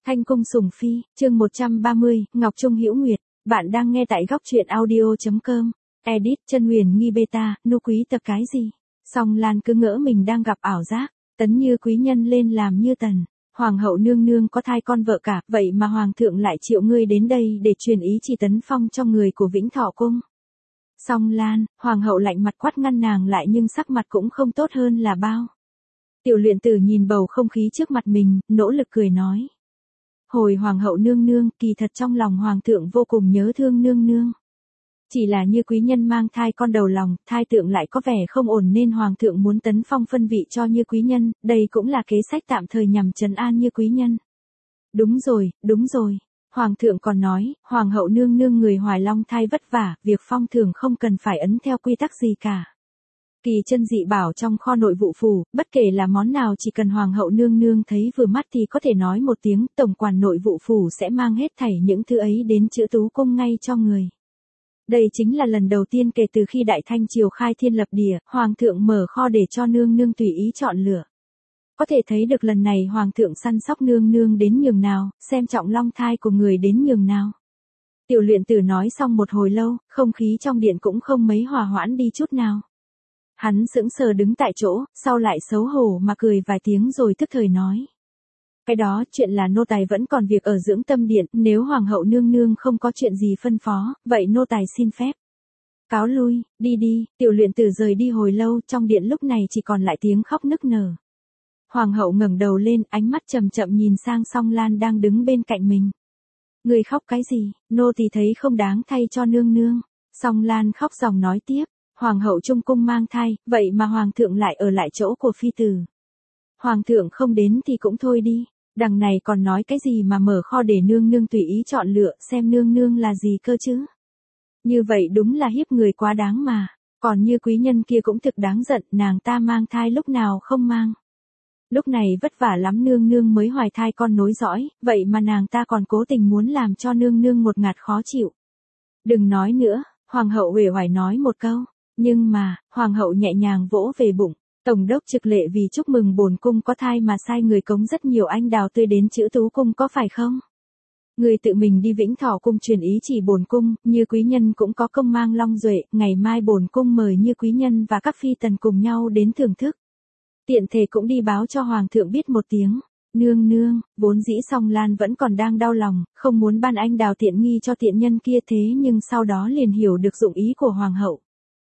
Thanh cung sủng phi, chương 130, Ngọc Trung Hữu Nguyệt, bạn đang nghe tại góc truyện audio.com. Edit, Chân Huyền nghi beta, nu quý tập cái gì? Song Lan cứ ngỡ mình đang gặp ảo giác, Tấn Như quý nhân lên làm như tần. Hoàng hậu nương nương có thai con vợ cả, vậy mà hoàng thượng lại triệu ngươi đến đây để truyền ý chỉ Tấn Phong cho người của Vĩnh Thọ cung. Song Lan, hoàng hậu lạnh mặt quát ngăn nàng lại nhưng sắc mặt cũng không tốt hơn là bao. Tiểu Luyện Tử nhìn bầu không khí trước mặt mình, nỗ lực cười nói. Hồi hoàng hậu nương nương, kỳ thật trong lòng hoàng thượng vô cùng nhớ thương nương nương. Chỉ là Như quý nhân mang thai con đầu lòng, thai tượng lại có vẻ không ổn nên hoàng thượng muốn Tấn Phong phân vị cho Như quý nhân, đây cũng là kế sách tạm thời nhằm trấn an Như quý nhân. Đúng rồi. Hoàng thượng còn nói, hoàng hậu nương nương người hoài long thai vất vả, việc phong thường không cần phải ấn theo quy tắc gì cả. Kỳ chân dị bảo trong kho nội vụ phủ, bất kể là món nào chỉ cần hoàng hậu nương nương thấy vừa mắt thì có thể nói một tiếng, tổng quản nội vụ phủ sẽ mang hết thảy những thứ ấy đến Chữ Tú cung ngay cho người. Đây chính là lần đầu tiên kể từ khi Đại Thanh triều khai thiên lập địa, hoàng thượng mở kho để cho nương nương tùy ý chọn lựa. Có thể thấy được lần này hoàng thượng săn sóc nương nương đến nhường nào, xem trọng long thai của người đến nhường nào. Tiểu Luyện Tử nói xong một hồi lâu, không khí trong điện cũng không mấy hòa hoãn đi chút nào. Hắn sững sờ đứng tại chỗ, sau lại xấu hổ mà cười vài tiếng rồi tức thời nói. Cái đó, chuyện là nô tài vẫn còn việc ở dưỡng tâm điện, nếu hoàng hậu nương nương không có chuyện gì phân phó, vậy nô tài xin phép. Cáo lui, đi, Tiểu Luyện Tử rời đi hồi lâu, trong điện lúc này chỉ còn lại tiếng khóc nức nở. Hoàng hậu ngẩng đầu lên, ánh mắt chậm chậm nhìn sang Song Lan đang đứng bên cạnh mình. Người khóc cái gì, nô tỳ thấy không đáng thay cho nương nương. Song Lan khóc ròng nói tiếp. Hoàng hậu trung cung mang thai, vậy mà hoàng thượng lại ở lại chỗ của phi tử. Hoàng thượng không đến thì cũng thôi đi, đằng này còn nói cái gì mà mở kho để nương nương tùy ý chọn lựa, xem nương nương là gì cơ chứ. Như vậy đúng là hiếp người quá đáng mà, còn Như quý nhân kia cũng thực đáng giận, nàng ta mang thai lúc nào không mang. Lúc này vất vả lắm nương nương mới hoài thai con nối dõi, vậy mà nàng ta còn cố tình muốn làm cho nương nương một ngạt khó chịu. Đừng nói nữa, hoàng hậu uể oải nói một câu. Nhưng mà, hoàng hậu nhẹ nhàng vỗ về bụng, tổng đốc Trực Lệ vì chúc mừng bổn cung có thai mà sai người cống rất nhiều anh đào tươi đến Chữ Tú cung có phải không? Người tự mình đi Vĩnh Thọ cung truyền ý chỉ bổn cung, Như quý nhân cũng có công mang long duệ, ngày mai bổn cung mời Như quý nhân và các phi tần cùng nhau đến thưởng thức. Tiện thể cũng đi báo cho hoàng thượng biết một tiếng. Nương, vốn dĩ Song Lan vẫn còn đang đau lòng, không muốn ban anh đào tiện nghi cho tiện nhân kia thế nhưng sau đó liền hiểu được dụng ý của hoàng hậu.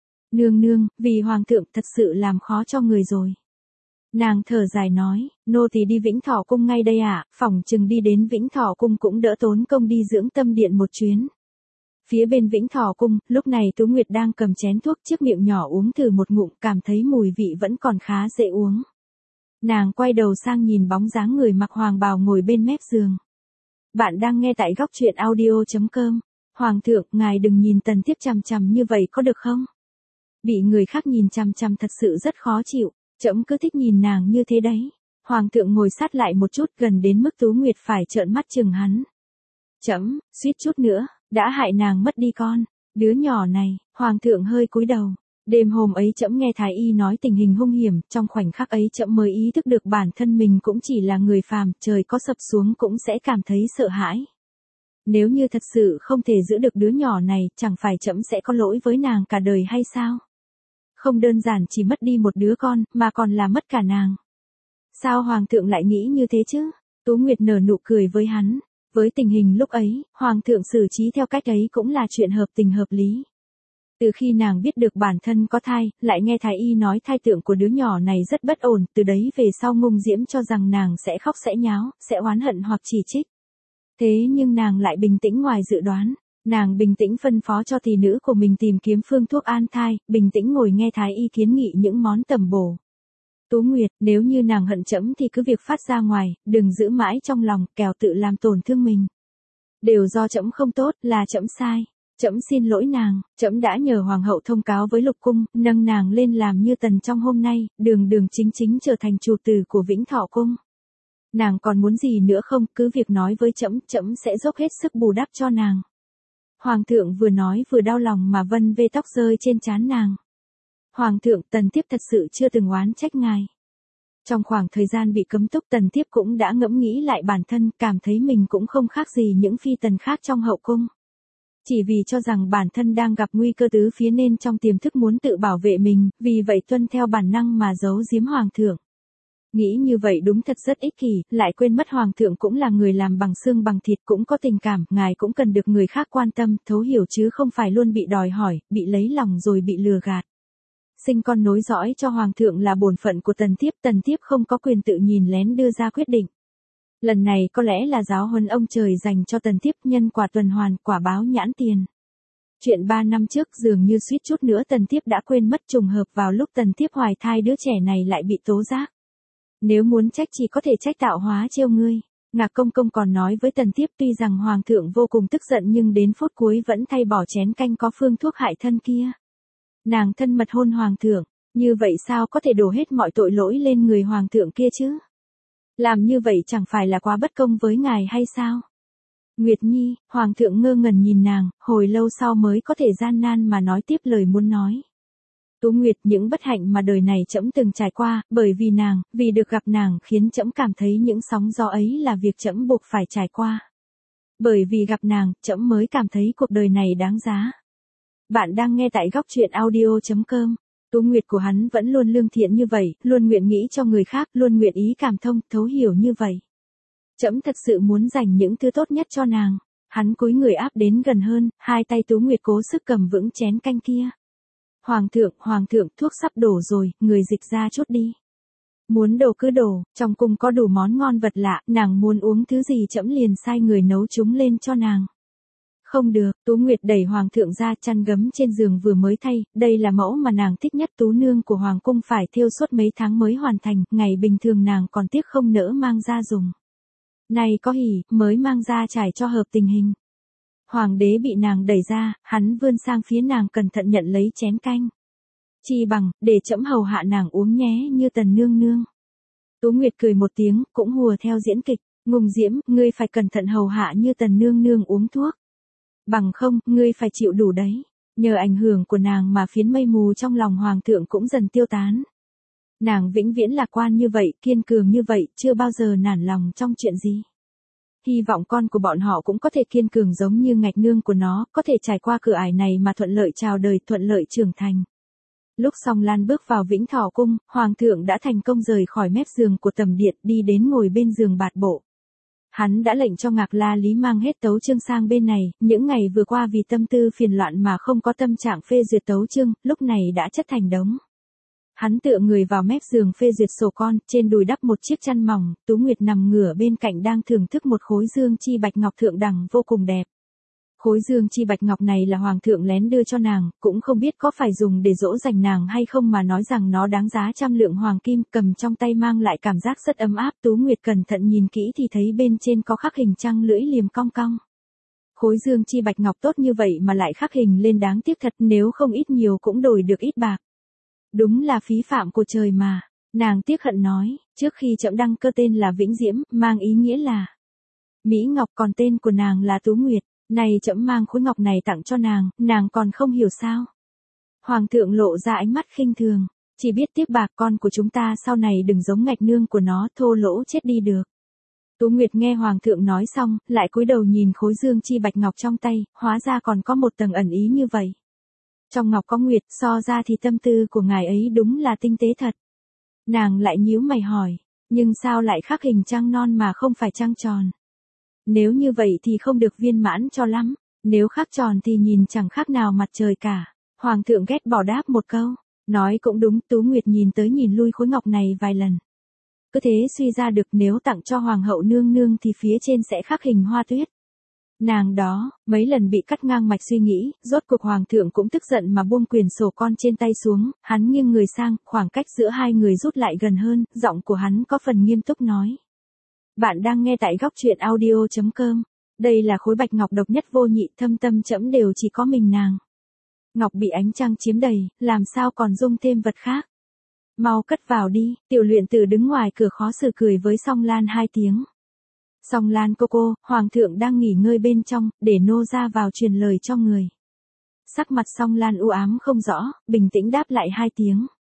Nương, vì hoàng thượng thật sự làm khó cho người rồi. Nàng thở dài nói, nô tỳ đi Vĩnh Thọ cung ngay đây ạ, phỏng chừng đi đến Vĩnh Thọ cung cũng đỡ tốn công đi dưỡng tâm điện một chuyến. Phía bên Vĩnh Thọ cung, lúc này Tú Nguyệt đang cầm chén thuốc chiếc miệng nhỏ uống thử một ngụm, cảm thấy mùi vị vẫn còn khá dễ uống. Nàng quay đầu sang nhìn bóng dáng người mặc hoàng bào ngồi bên mép giường. Bạn đang nghe tại góc truyện audio.com. Hoàng thượng, ngài đừng nhìn Tần Thiếp chằm chằm như vậy có được không? Bị người khác nhìn chằm chằm thật sự rất khó chịu, trẫm cứ thích nhìn nàng như thế đấy. Hoàng thượng ngồi sát lại một chút gần đến mức Tú Nguyệt phải trợn mắt chừng hắn. Trẫm, suýt chút nữa, đã hại nàng mất đi con. Đứa nhỏ này, hoàng thượng hơi cúi đầu. Đêm hôm ấy trẫm nghe thái y nói tình hình hung hiểm, trong khoảnh khắc ấy trẫm mới ý thức được bản thân mình cũng chỉ là người phàm, trời có sập xuống cũng sẽ cảm thấy sợ hãi. Nếu như thật sự không thể giữ được đứa nhỏ này, chẳng phải trẫm sẽ có lỗi với nàng cả đời hay sao? Không đơn giản chỉ mất đi một đứa con, mà còn là mất cả nàng. Sao hoàng thượng lại nghĩ như thế chứ? Tú Nguyệt nở nụ cười với hắn. Với tình hình lúc ấy, hoàng thượng xử trí theo cách ấy cũng là chuyện hợp tình hợp lý. Từ khi nàng biết được bản thân có thai, lại nghe thái y nói thai tượng của đứa nhỏ này rất bất ổn, từ đấy về sau Ngông Diễm cho rằng nàng sẽ khóc sẽ nháo, sẽ oán hận hoặc chỉ trích. Thế nhưng nàng lại bình tĩnh ngoài dự đoán. Nàng bình tĩnh phân phó cho thị nữ của mình tìm kiếm phương thuốc an thai, bình tĩnh ngồi nghe thái y kiến nghị những món tầm bổ. Tú Nguyệt, nếu như nàng hận trẫm thì cứ việc phát ra ngoài, đừng giữ mãi trong lòng, kẻo tự làm tổn thương mình. Đều do trẫm không tốt, là trẫm sai. Trẫm xin lỗi nàng, trẫm đã nhờ hoàng hậu thông cáo với lục cung, nâng nàng lên làm như tần trong hôm nay, đường chính trở thành chủ tử của Vĩnh Thọ cung. Nàng còn muốn gì nữa không, cứ việc nói với trẫm, trẫm sẽ dốc hết sức bù đắp cho nàng. Hoàng thượng vừa nói vừa đau lòng mà vân vê tóc rơi trên trán nàng. Hoàng thượng, Tần Thiếp thật sự chưa từng oán trách ngài. Trong khoảng thời gian bị cấm túc, Tần Thiếp cũng đã ngẫm nghĩ lại bản thân, cảm thấy mình cũng không khác gì những phi tần khác trong hậu cung. Chỉ vì cho rằng bản thân đang gặp nguy cơ tứ phía nên trong tiềm thức muốn tự bảo vệ mình, vì vậy tuân theo bản năng mà giấu giếm hoàng thượng. Nghĩ như vậy đúng thật rất ích kỷ, lại quên mất hoàng thượng cũng là người làm bằng xương bằng thịt, cũng có tình cảm, ngài cũng cần được người khác quan tâm, thấu hiểu chứ không phải luôn bị đòi hỏi, bị lấy lòng rồi bị lừa gạt. Sinh con nối dõi cho hoàng thượng là bổn phận của Tần Thiếp không có quyền tự nhìn lén đưa ra quyết định. Lần này có lẽ là giáo huấn ông trời dành cho Tần Thiếp, nhân quả tuần hoàn, quả báo nhãn tiền. Chuyện 3 năm trước dường như suýt chút nữa Tần Thiếp đã quên mất, trùng hợp vào lúc Tần Thiếp hoài thai đứa trẻ này lại bị tố giác. Nếu muốn trách chỉ có thể trách tạo hóa trêu ngươi. Ngạc Công Công còn nói với Tần Thiếp tuy rằng hoàng thượng vô cùng tức giận nhưng đến phút cuối vẫn thay bỏ chén canh có phương thuốc hại thân kia. Nàng thân mật hôn hoàng thượng, như vậy sao có thể đổ hết mọi tội lỗi lên người hoàng thượng kia chứ? Làm như vậy chẳng phải là quá bất công với ngài hay sao? Nguyệt Nhi, hoàng thượng ngơ ngẩn nhìn nàng, hồi lâu sau mới có thể gian nan mà nói tiếp lời muốn nói. Tú Nguyệt, những bất hạnh mà đời này trẫm từng trải qua, bởi vì nàng, vì được gặp nàng khiến trẫm cảm thấy những sóng gió ấy là việc trẫm buộc phải trải qua. Bởi vì gặp nàng, trẫm mới cảm thấy cuộc đời này đáng giá. Bạn đang nghe tại góc truyện audio.com. Tú Nguyệt của hắn vẫn luôn lương thiện như vậy, luôn nguyện nghĩ cho người khác, luôn nguyện ý cảm thông, thấu hiểu như vậy. Trẫm thật sự muốn dành những thứ tốt nhất cho nàng. Hắn cúi người áp đến gần hơn, hai tay Tú Nguyệt cố sức cầm vững chén canh kia. Hoàng thượng, thuốc sắp đổ rồi, người dịch ra chút đi. Muốn đổ cứ đổ, trong cung có đủ món ngon vật lạ, nàng muốn uống thứ gì trẫm liền sai người nấu chúng lên cho nàng. Không được, Tú Nguyệt đẩy hoàng thượng ra, chăn gấm trên giường vừa mới thay, đây là mẫu mà nàng thích nhất, tú nương của hoàng cung phải thêu suốt mấy tháng mới hoàn thành, ngày bình thường nàng còn tiếc không nỡ mang ra dùng. Này có hỉ, mới mang ra trải cho hợp tình hình. Hoàng đế bị nàng đẩy ra, hắn vươn sang phía nàng cẩn thận nhận lấy chén canh. Chi bằng, để trẫm hầu hạ nàng uống nhé như Tần nương nương. Tú Nguyệt cười một tiếng, cũng hùa theo diễn kịch, Ngùng Diễm, ngươi phải cẩn thận hầu hạ như Tần nương nương uống thuốc. Bằng không, ngươi phải chịu đủ đấy. Nhờ ảnh hưởng của nàng mà phiến mây mù trong lòng hoàng thượng cũng dần tiêu tán. Nàng vĩnh viễn lạc quan như vậy, kiên cường như vậy, chưa bao giờ nản lòng trong chuyện gì. Hy vọng con của bọn họ cũng có thể kiên cường giống như ngạch nương của nó, có thể trải qua cửa ải này mà thuận lợi chào đời, thuận lợi trưởng thành. Lúc Song Lan bước vào Vĩnh Thọ cung, hoàng thượng đã thành công rời khỏi mép giường của tầm điện, đi đến ngồi bên giường bạt bộ. Hắn đã lệnh cho Ngạc La Lý mang hết tấu chương sang bên này, những ngày vừa qua vì tâm tư phiền loạn mà không có tâm trạng phê duyệt tấu chương, lúc này đã chất thành đống. Hắn tựa người vào mép giường phê duyệt sổ con, trên đùi đắp một chiếc chăn mỏng, Tú Nguyệt nằm ngửa bên cạnh đang thưởng thức một khối dương chi bạch ngọc thượng đẳng vô cùng đẹp. Khối dương chi bạch ngọc này là hoàng thượng lén đưa cho nàng, cũng không biết có phải dùng để dỗ dành nàng hay không mà nói rằng nó đáng giá 100 lượng hoàng kim, cầm trong tay mang lại cảm giác rất ấm áp. Tú Nguyệt cẩn thận nhìn kỹ thì thấy bên trên có khắc hình trăng lưỡi liềm cong cong. Khối dương chi bạch ngọc tốt như vậy mà lại khắc hình lên, đáng tiếc thật, nếu không ít nhiều cũng đổi được ít bạc. Đúng là phí phạm của trời mà. Nàng tiếc hận nói, trước khi trẫm đăng cơ tên là Vĩnh Diễm, mang ý nghĩa là Mỹ Ngọc, còn tên của nàng là Tú Nguyệt. Này trẫm mang khối ngọc này tặng cho nàng còn không hiểu sao? Hoàng thượng lộ ra ánh mắt khinh thường, chỉ biết tiếc bạc, con của chúng ta sau này đừng giống ngạch nương của nó, thô lỗ chết đi được. Tú Nguyệt nghe hoàng thượng nói xong, lại cúi đầu nhìn khối dương chi bạch ngọc trong tay, hóa ra còn có một tầng ẩn ý như vậy. Trong ngọc có nguyệt, so ra thì tâm tư của ngài ấy đúng là tinh tế thật. Nàng lại nhíu mày hỏi, nhưng sao lại khắc hình trăng non mà không phải trăng tròn? Nếu như vậy thì không được viên mãn cho lắm, nếu khắc tròn thì nhìn chẳng khác nào mặt trời cả. Hoàng thượng ghét bỏ đáp một câu, nói cũng đúng. Tú Nguyệt nhìn tới nhìn lui khối ngọc này vài lần. Cứ thế suy ra được nếu tặng cho hoàng hậu nương nương thì phía trên sẽ khắc hình hoa tuyết. Nàng đó, mấy lần bị cắt ngang mạch suy nghĩ, rốt cuộc hoàng thượng cũng tức giận mà buông quyển sổ con trên tay xuống, hắn nghiêng người sang, khoảng cách giữa hai người rút lại gần hơn, giọng của hắn có phần nghiêm túc nói. Bạn đang nghe tại góc truyện audio.com. Đây là khối bạch ngọc độc nhất vô nhị, thâm tâm trẫm đều chỉ có mình nàng. Ngọc bị ánh trăng chiếm đầy, làm sao còn dung thêm vật khác. Mau cất vào đi. Tiểu Luyện Tử đứng ngoài cửa khó xử cười với Song Lan 2 tiếng. Song Lan cô, hoàng thượng đang nghỉ ngơi bên trong, để nô ra vào truyền lời cho người. Sắc mặt Song Lan u ám không rõ, bình tĩnh đáp lại 2 tiếng.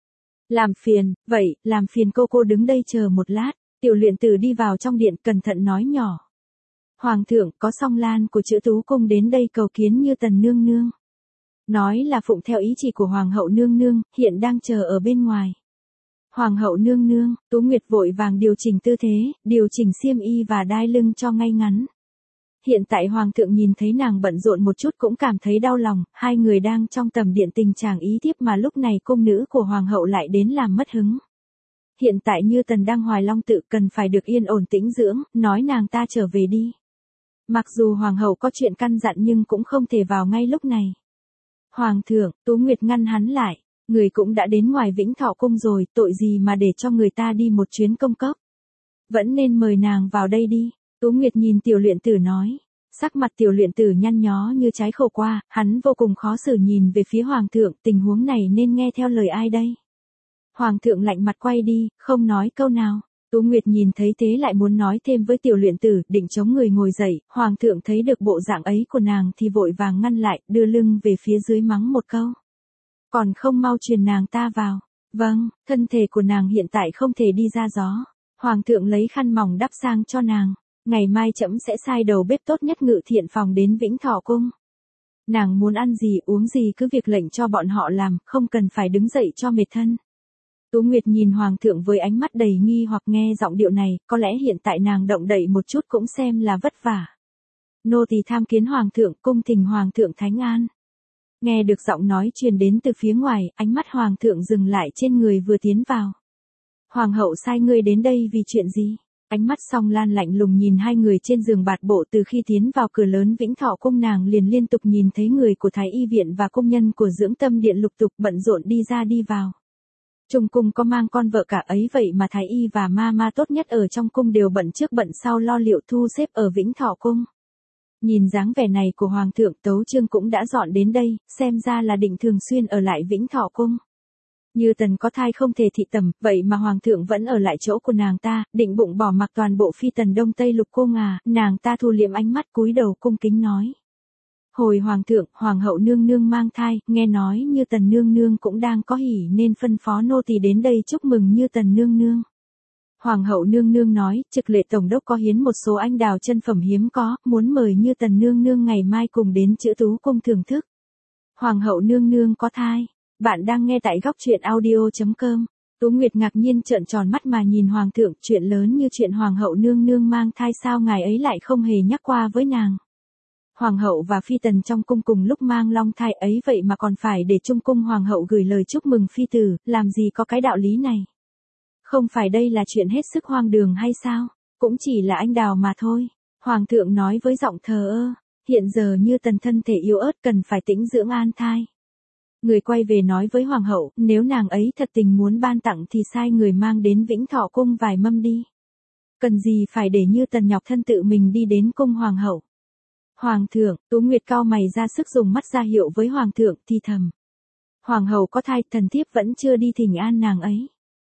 Làm phiền, vậy, làm phiền cô đứng đây chờ một lát. Tiểu luyện tử đi vào trong điện cẩn thận nói nhỏ. Hoàng thượng có Song Lan của Chữ Tú Cung đến đây cầu kiến Như Tần nương nương. Nói là phụng theo ý chỉ của Hoàng hậu nương nương, hiện đang chờ ở bên ngoài. Hoàng hậu nương nương, Tú Nguyệt vội vàng điều chỉnh tư thế, điều chỉnh xiêm y và đai lưng cho ngay ngắn. Hiện tại Hoàng thượng nhìn thấy nàng bận rộn một chút cũng cảm thấy đau lòng, hai người đang trong tầm điện tình trạng ý thiếp mà lúc này cung nữ của Hoàng hậu lại đến làm mất hứng. Hiện tại Như Tần đang hoài long tự cần phải được yên ổn tĩnh dưỡng, nói nàng ta trở về đi. Mặc dù Hoàng hậu có chuyện căn dặn nhưng cũng không thể vào ngay lúc này. Hoàng thượng, Tú Nguyệt ngăn hắn lại, người cũng đã đến ngoài Vĩnh Thọ Cung rồi, tội gì mà để cho người ta đi một chuyến công cốc. Vẫn nên mời nàng vào đây đi. Tú Nguyệt nhìn tiểu luyện tử nói. Sắc mặt tiểu luyện tử nhăn nhó như trái khổ qua, hắn vô cùng khó xử nhìn về phía Hoàng thượng, tình huống này nên nghe theo lời ai đây? Hoàng thượng lạnh mặt quay đi, không nói câu nào. Tú Nguyệt nhìn thấy thế lại muốn nói thêm với tiểu luyện tử, định chống người ngồi dậy, Hoàng thượng thấy được bộ dạng ấy của nàng thì vội vàng ngăn lại, đưa lưng về phía dưới mắng một câu. Còn không mau truyền nàng ta vào. Vâng, thân thể của nàng hiện tại không thể đi ra gió. Hoàng thượng lấy khăn mỏng đắp sang cho nàng. Ngày mai trẫm sẽ sai đầu bếp tốt nhất Ngự Thiện phòng đến Vĩnh Thọ Cung. Nàng muốn ăn gì uống gì cứ việc lệnh cho bọn họ làm, không cần phải đứng dậy cho mệt thân. Tú Nguyệt nhìn Hoàng thượng với ánh mắt đầy nghi hoặc nghe giọng điệu này, có lẽ hiện tại nàng động đậy một chút cũng xem là vất vả. Nô tỳ tham kiến Hoàng thượng, cung thỉnh Hoàng thượng thánh an. Nghe được giọng nói truyền đến từ phía ngoài, ánh mắt Hoàng thượng dừng lại trên người vừa tiến vào. Hoàng hậu sai ngươi đến đây vì chuyện gì? Ánh mắt Song Lan lạnh lùng nhìn hai người trên giường bạt bộ từ khi tiến vào cửa lớn Vĩnh Thọ Cung nàng liền liên tục nhìn thấy người của Thái Y Viện và công nhân của Dưỡng Tâm Điện lục tục bận rộn đi ra đi vào. Trong cung có mang con vợ cả ấy vậy mà Thái Y và ma tốt nhất ở trong cung đều bận trước bận sau lo liệu thu xếp ở Vĩnh Thọ Cung. Nhìn dáng vẻ này của Hoàng thượng, Tấu Chương cũng đã dọn đến đây, xem ra là định thường xuyên ở lại Vĩnh Thọ Cung. Như Tần có thai không thể thị tầm, vậy mà Hoàng thượng vẫn ở lại chỗ của nàng ta, định bụng bỏ mặc toàn bộ phi tần Đông Tây Lục Cung à, nàng ta thu liệm ánh mắt cúi đầu cung kính nói. Hồi Hoàng thượng, Hoàng hậu nương nương mang thai, nghe nói Như Tần nương nương cũng đang có hỉ nên phân phó nô tỳ đến đây chúc mừng Như Tần nương nương. Hoàng hậu nương nương nói, Trực Lệ tổng đốc có hiến một số anh đào chân phẩm hiếm có, muốn mời Như Tần nương nương ngày mai cùng đến Chữ Tú Cung thưởng thức. Hoàng hậu nương nương có thai. Bạn đang nghe tại góc truyện audio.com. Tú Nguyệt ngạc nhiên trợn tròn mắt mà nhìn Hoàng thượng, chuyện lớn như chuyện Hoàng hậu nương nương mang thai sao ngài ấy lại không hề nhắc qua với nàng. Hoàng hậu và phi tần trong cung cùng lúc mang long thai ấy vậy mà còn phải để trung cung Hoàng hậu gửi lời chúc mừng phi tử, làm gì có cái đạo lý này. Không phải đây là chuyện hết sức hoang đường hay sao, cũng chỉ là anh đào mà thôi. Hoàng thượng nói với giọng thờ ơ, hiện giờ Như Tần thân thể yếu ớt cần phải tĩnh dưỡng an thai. Người quay về nói với Hoàng hậu, nếu nàng ấy thật tình muốn ban tặng thì sai người mang đến Vĩnh Thọ Cung vài mâm đi. Cần gì phải để Như Tần nhọc thân tự mình đi đến cung Hoàng hậu. Hoàng thượng, Tú Nguyệt cau mày ra sức dùng mắt ra hiệu với Hoàng thượng thì thầm. Hoàng hậu có thai, thần thiếp vẫn chưa đi thỉnh an nàng ấy.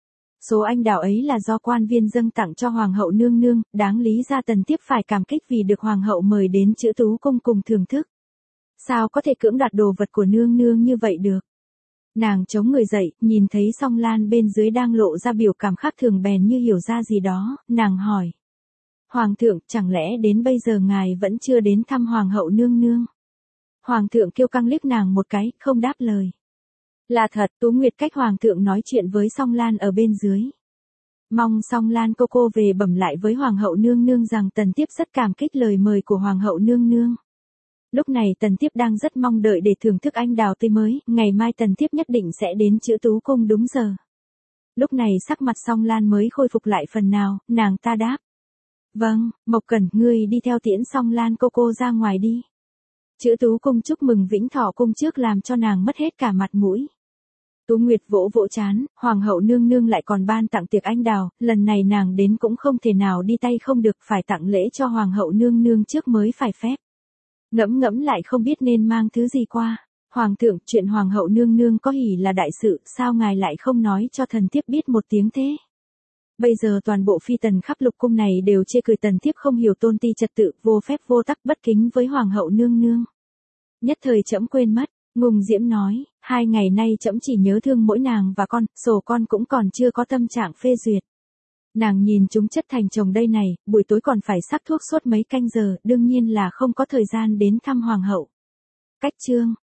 Số anh đào ấy là do quan viên dâng tặng cho Hoàng hậu nương nương, đáng lý ra tần thiếp phải cảm kích vì được Hoàng hậu mời đến Chữ Tú Cung cùng thưởng thức. Sao có thể cưỡng đoạt đồ vật của nương nương như vậy được? Nàng chống người dậy, nhìn thấy Song Lan bên dưới đang lộ ra biểu cảm khác thường bèn như hiểu ra gì đó, nàng hỏi. Hoàng thượng, chẳng lẽ đến bây giờ ngài vẫn chưa đến thăm Hoàng hậu nương nương? Hoàng thượng kiêu căng liếc nàng một cái, không đáp lời. Là thật, Tú Nguyệt cách Hoàng thượng nói chuyện với Song Lan ở bên dưới. Mong Song Lan cô về bẩm lại với Hoàng hậu nương nương rằng tần thiếp rất cảm kích lời mời của Hoàng hậu nương nương. Lúc này tần thiếp đang rất mong đợi để thưởng thức anh đào tươi mới, ngày mai tần thiếp nhất định sẽ đến Chữ Tú Cung đúng giờ. Lúc này sắc mặt Song Lan mới khôi phục lại phần nào, nàng ta đáp. Vâng, Mộc Cẩn, ngươi đi theo tiễn Song Lan cô ra ngoài đi. Chữ Tú Cung chúc mừng Vĩnh Thọ Cung trước làm cho nàng mất hết cả mặt mũi. Tú Nguyệt vỗ vỗ trán, Hoàng hậu nương nương lại còn ban tặng tiệc anh đào, lần này nàng đến cũng không thể nào đi tay không được, phải tặng lễ cho Hoàng hậu nương nương trước mới phải phép. Ngẫm lại không biết nên mang thứ gì qua. Hoàng thượng, chuyện Hoàng hậu nương nương có hỉ là đại sự, sao ngài lại không nói cho thần thiếp biết một tiếng thế? Bây giờ toàn bộ phi tần khắp lục cung này đều chê cười tần thiếp không hiểu tôn ti trật tự, vô phép vô tắc, bất kính với Hoàng hậu nương nương. Nhất thời trẫm quên mất, Ngùng Diễm nói, 2 ngày nay trẫm chỉ nhớ thương mỗi nàng và con, sổ con cũng còn chưa có tâm trạng phê duyệt. Nàng nhìn chúng chất thành chồng đây này, buổi tối còn phải sắc thuốc suốt mấy canh giờ, đương nhiên là không có thời gian đến thăm hoàng hậu. Cách chương